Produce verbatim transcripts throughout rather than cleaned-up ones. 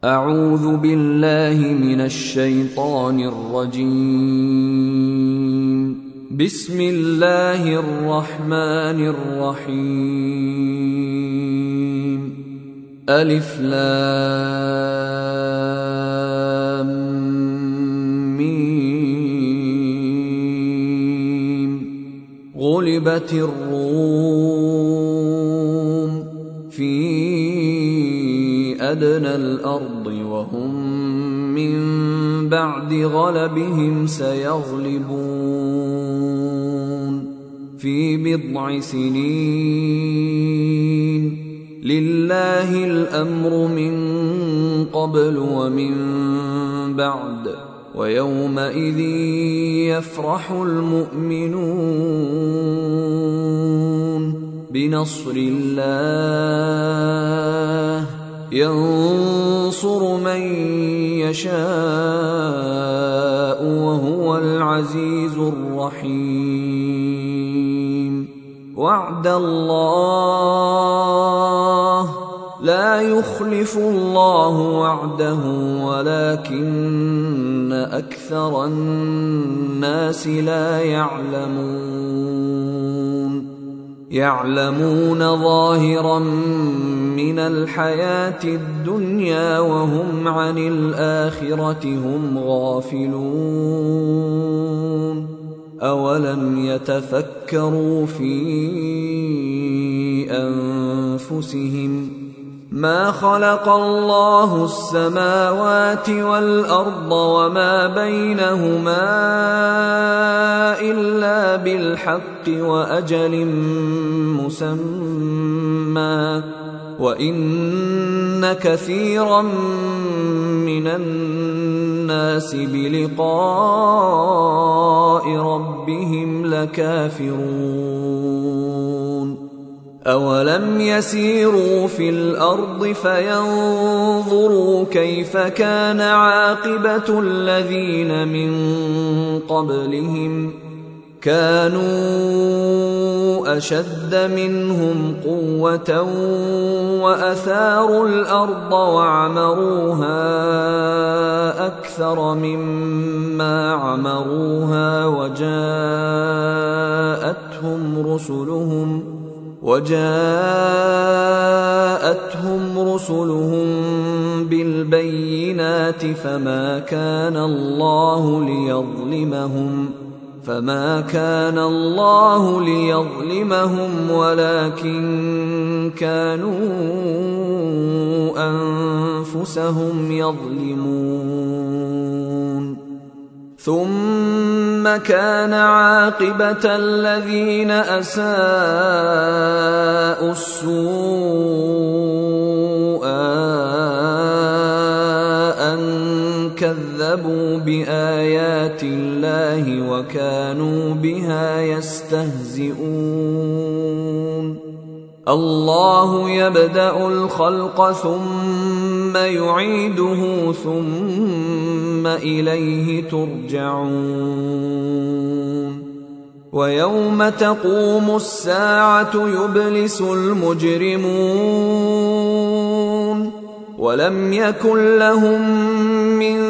أعوذ بالله من الشيطان الرجيم. بسم الله الرحمن الرحيم. ألف لام ميم. غلبت الروم في أدنى الأرض وهم من بعد غلبهم سيغلبون في بضع سنين. لله الأمر من قبل ومن بعد ويومئذ يفرح المؤمنون بنصر الله ينصر من يشاء وهو العزيز الرحيم. وعد الله لا يخلف الله وعده ولكن أكثر الناس لا يعلمون. يعلمون ظاهرا من الحياة الدنيا وهم عن الآخرة هم غافلون. أولم يتفكروا في أنفسهم ما خلق الله السماوات والأرض وما بينهما إلا بالحق وأجل مسمى وإن كثيرا من الناس بلقاء ربهم لكافرون. أولم يسيروا في الأرض فينظروا كيف كان عاقبة الذين من قبلهم كانوا أشد منهم قوة وأثاروا الأرض وعمروها أكثر مما عمروها وجاءتهم رسلهم وجاءتهم رسلهم بالبينات فما كان الله ليظلمهم فما كان الله ليظلمهم ولكن كانوا أنفسهم يظلمون. ثم كان عاقبة الذين أساءوا السوء أن كذبوا بآيات الله وكانوا بها يستهزئون. الله يبدأ الخلق ثم يعيده ثم إليه ترجعون. ويوم تقوم الساعة يبلس المجرمون ولم يكن لهم من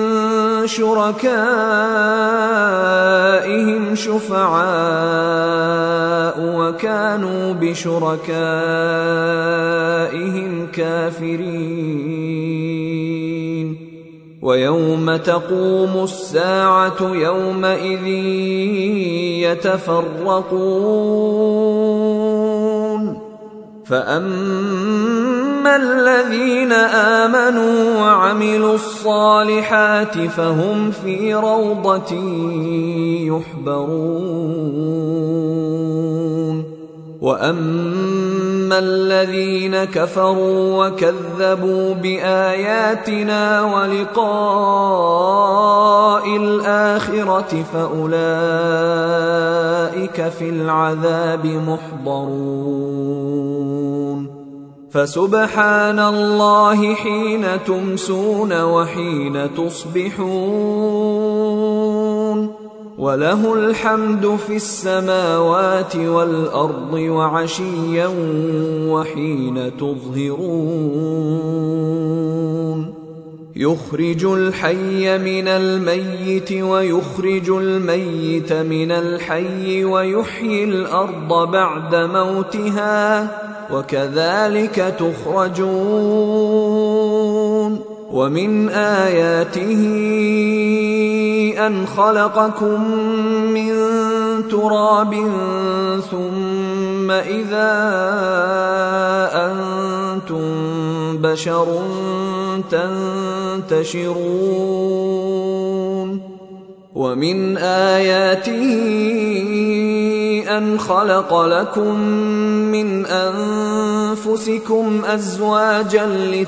شركائهم شفعاء وكانوا بشركائهم كافرين. ويوم تقوم الساعة يومئذ يتفرقون فأما الذين آمنوا وعملوا الصالحات فهم في روضة يحبرون. وأما الذين كفروا وكذبوا بآياتنا ولقاء الآخرة فأولئك في العذاب محضرون. فسبحان الله حين تمسون وحين تصبحون وله الحمد في السماوات والأرض وعشيا وحين تظهرون. يخرج الحي من الميت ويخرج الميت من الحي ويحيي الأرض بعد موتها وكذلك تخرجون ومن آياته أن خلقكم من تراب ثم إذا أنتم بشر تنتشرون ومن آياته أن خلق لكم من أنفسكم أزواجا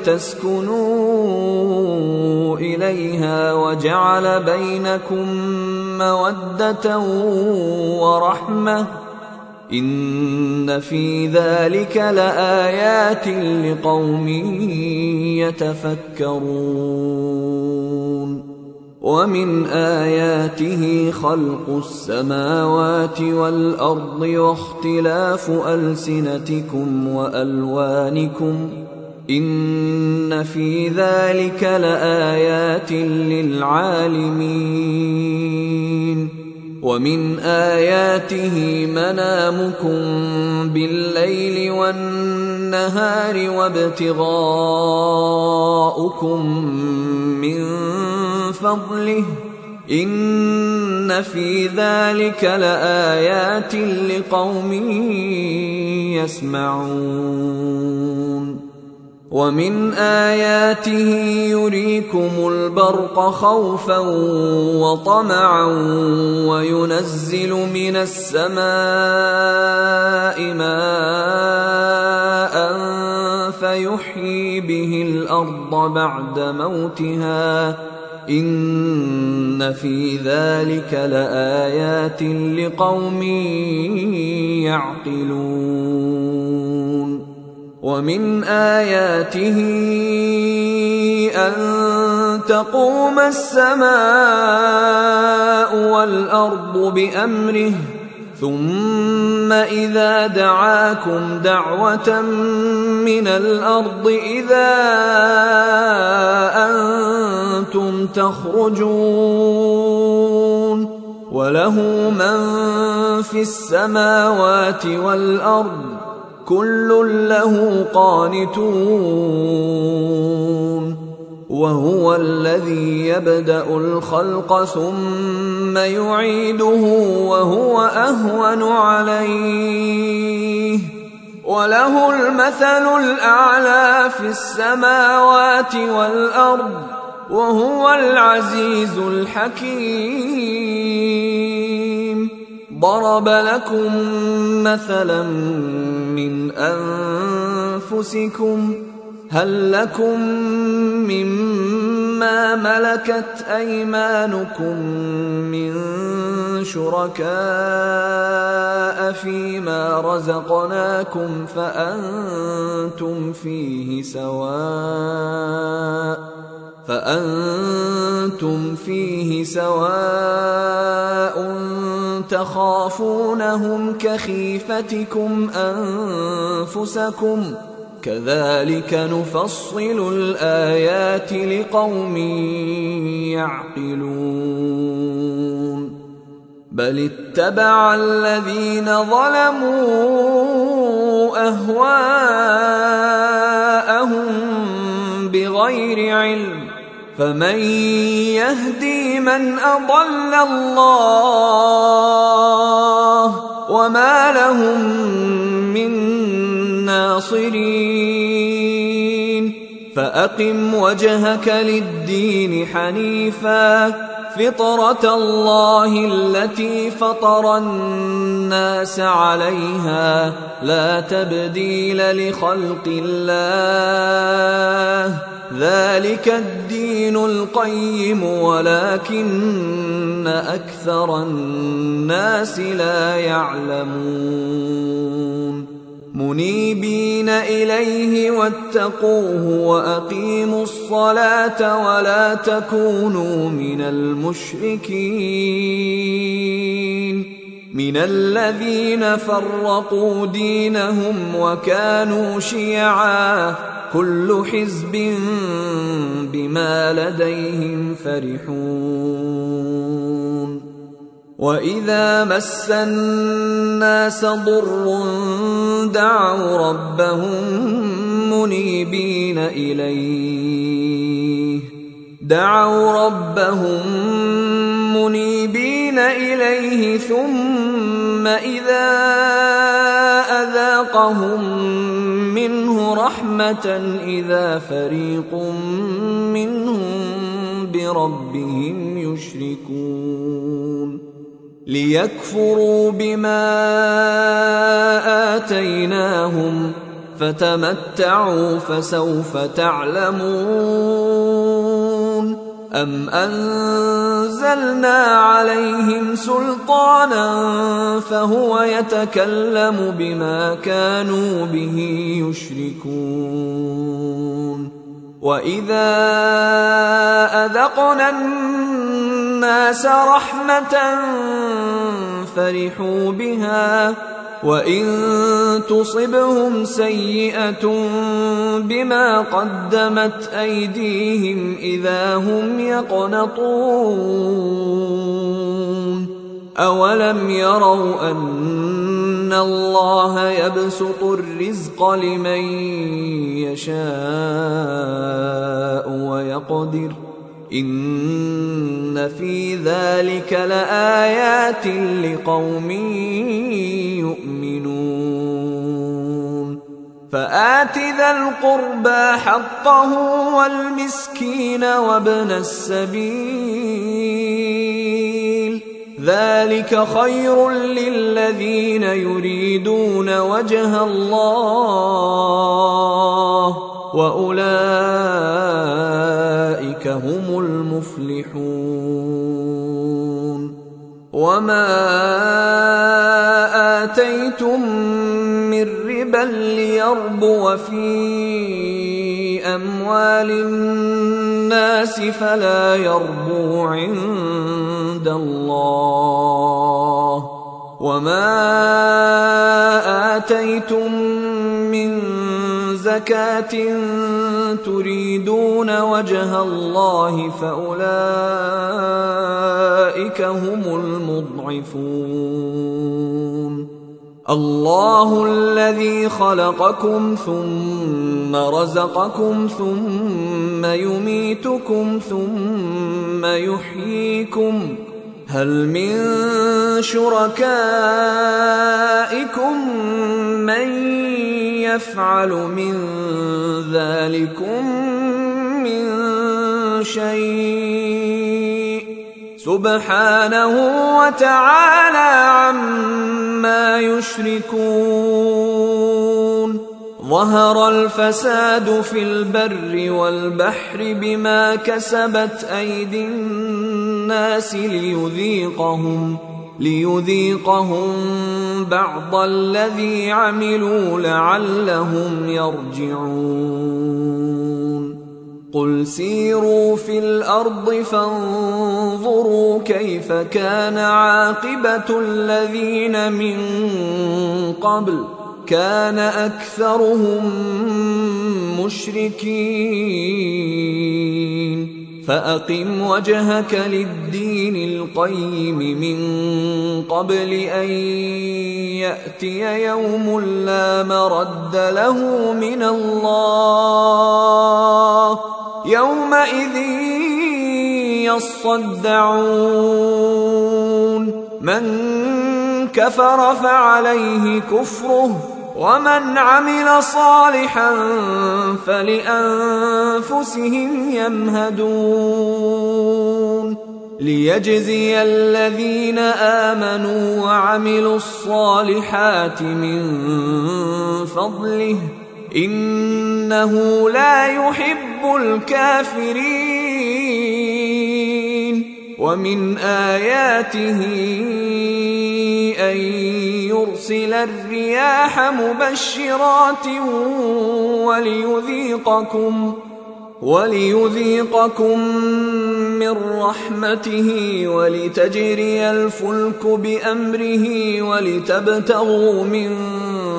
لتسكنوا إليها وجعل بينكم مودة ورحمة إن في ذلك لآيات لقوم يتفكرون ومن آياته خلق السماوات والأرض واختلاف ألسنتكم وألوانكم إن في ذلك لآيات للعالمين ومن آياته منامكم بالليل والنهار وابتغاؤكم من فضله إن في ذلك لآيات لقوم يسمعون ومن آياته يريكم البرق خوفا وطمعا وينزل من السماء ماء فيحيي به الأرض بعد موتها إن في ذلك لآيات لقوم يعقلون ومن آياته أن تقوم السماء والأرض بأمره ثم إذا دعاكم دعوة من الأرض إذا أنتم تخرجون وله من في السماوات والأرض كل له قانتون وهو الذي يبدأ الخلق ثم يعيده وهو أهون عليه وله المثل الأعلى في السماوات والأرض وهو العزيز الحكيم ضرب لكم مثلا من أنفسكم هل لكم مما ملكت أيمانكم من شركاء فيما رزقناكم فأنتم فيه سواء فأنتم فيه سواء تخافونهم كخيفتكم أنفسكم كذلك نفصل الآيات لقوم يعقلون بل اتبع الذين ظلموا أهواءهم بغير علم فمن يهدي من أضل الله وما لهم من ناصرين فأقم وجهك للدين حنيفا فطرة الله التي فطر الناس عليها لا تبديل لخلق الله ذلك الدين القيم ولكن أكثر الناس لا يعلمون منيبين إليه واتقوه وأقيموا الصلاة ولا تكونوا من المشركين من الذين فرقوا دينهم وكانوا شيعا كل حزب بما لديهم فرحون وإذا مس الناس ضر دعوا ربهم منيبين إليه دعوا ربهم منيبين إليه ثم إذا أذاقهم منه رحمة إذا فريق منهم بربهم يشركون ليكفروا بما آتيناهم فتمتعوا فسوف تعلمون أم أنزلنا عليهم سلطانا فهو يتكلم بما كانوا به يشركون وإذا أذقنا الناس رحمة فرحوا بها وإن تصبهم سيئة بما قدمت أيديهم إذا هم يقنطون أولم يروا أن الله يبسط الرزق لمن يشاء ويقدر إن في ذلك لآيات لقوم يؤمنون فآت ذا القربى حقه والمسكين وابن السبيل ذلك خير للذين يريدون وجه الله وأولئك هم المفلحون وما آتيتم من ربا ليربو في أموال الناس فلا يربو عند الله وما آتيتم من زكاة تريدون وجه الله فأولئك هم المضعفون الله الذي خلقكم ثم رزقكم ثم يميتكم ثم يحييكم هل من شركائكم من يفعل من ذلكم من شيء سبحانه وتعالى عما يشركون ظهر الفساد في البر والبحر بما كسبت أيدي الناس ليذيقهم ليذيقهم بعض الذي عملوا لعلهم يرجعون قل سيروا في الأرض فانظروا كيف كان عاقبة الذين من قبل كان أكثرهم مشركين فأقم وجهك للدين القيم من قبل أن يأتي يوم لا مرد له من الله يومئذ يصدعون من كفر فعليه كفره ومن عمل صالحا فلأنفسهم يمهدون ليجزي الذين آمنوا وعملوا الصالحات من فضله إنه لا يحب الكافرين ومن آياته أن يرسل الرياح مبشرات وليذيقكم وليذيقكم من رحمته ولتجري الفلك بأمره ولتبتغوا من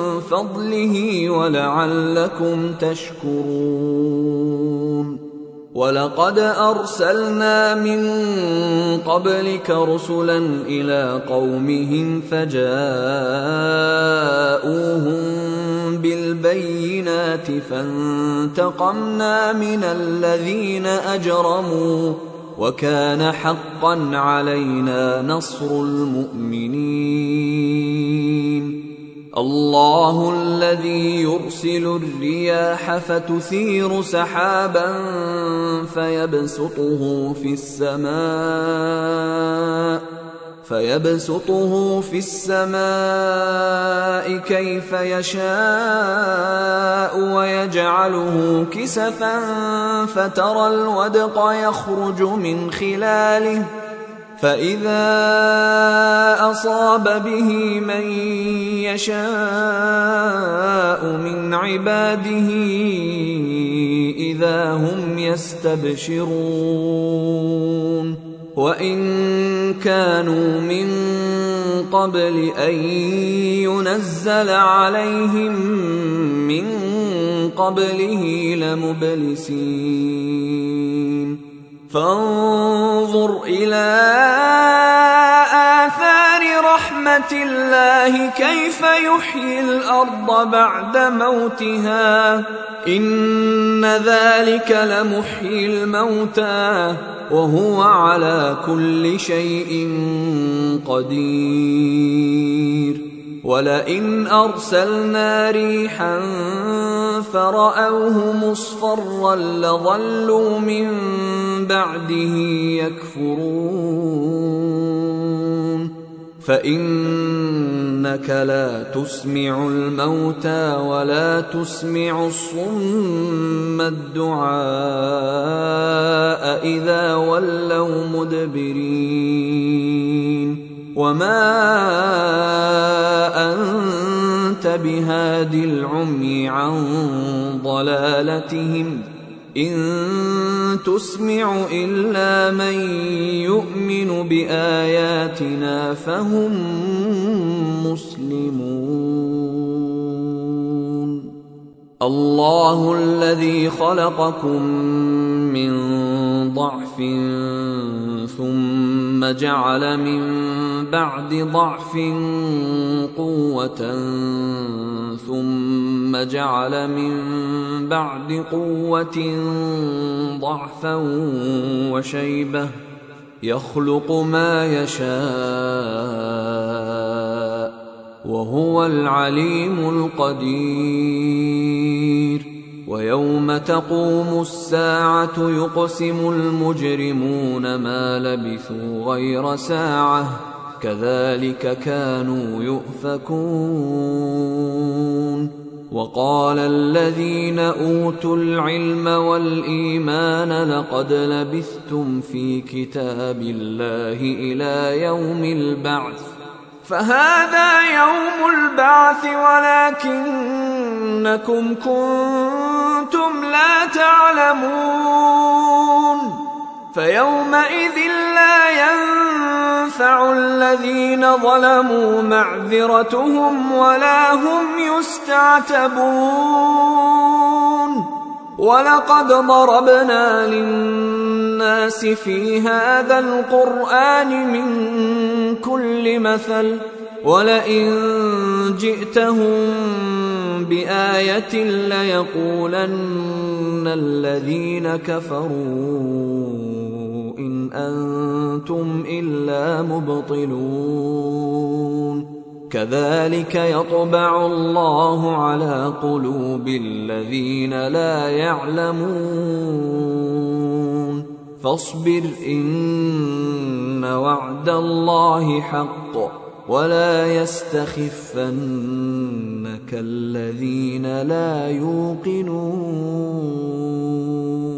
فضله ولعلكم تشكرون ولقد أرسلنا من قبلك رسلا إلى قومهم فجاءوهم بالبينات فانتقمنا من الذين أجرموا وكان حقا علينا نصر المؤمنين. الله الذي يرسل الرياح فتثير سحابا فيبسطه في السماء فيبسطه في السماء كيف يشاء ويجعله كسفا فترى الودق يخرج من خلاله فإذا أصاب به من يشاء من عباده إذا هم يستبشرون. وإن كانوا من قبل أن ينزل عليهم من قبله لمبلسين. فانظر إلى آثار رحمة الله كيف يحيي الأرض بعد موتها إن ذلك لمحيي الموتى وهو على كل شيء قدير. ولئن أرسلنا ريحا فرأوه مصفرا لظلوا من بعده يكفرون. فإنك لا تسمع الموتى ولا تسمع الصم الدعاء إذا ولوا مدبرين. وما أنت بهاد العمي عن ضلالتهم إن تسمع إلا من يؤمن بآياتنا فهم مسلمون. الله الذي خلقكم من ضعف ثم جعل من بعد ضعف قوة ثم جعل من بعد قوة ضعفا وشيبة يخلق ما يشاء وهو العليم القدير. ويوم تقوم الساعة يقسم المجرمون ما لبثوا غير ساعة كذلك كانوا يؤفكون. وقال الذين أوتوا العلم والإيمان لقد لبثتم في كتاب الله إلى يوم البعث فهذا يوم البعث ولكنكم كنتم لا تعلمون. فيومئذ لا ينفع الذين ظلموا معذرتهم ولا هم يستعتبون. ولقد ضربنا للناس في هذا القرآن من كل مثل ولئن جئتهم بآية ليقولن الذين كفروا إن أنتم إلا مبطلون. كذلك يطبع الله على قلوب الذين لا يعلمون. فاصبر إن وعد الله حق ولا يستخفنك الذين لا يوقنون.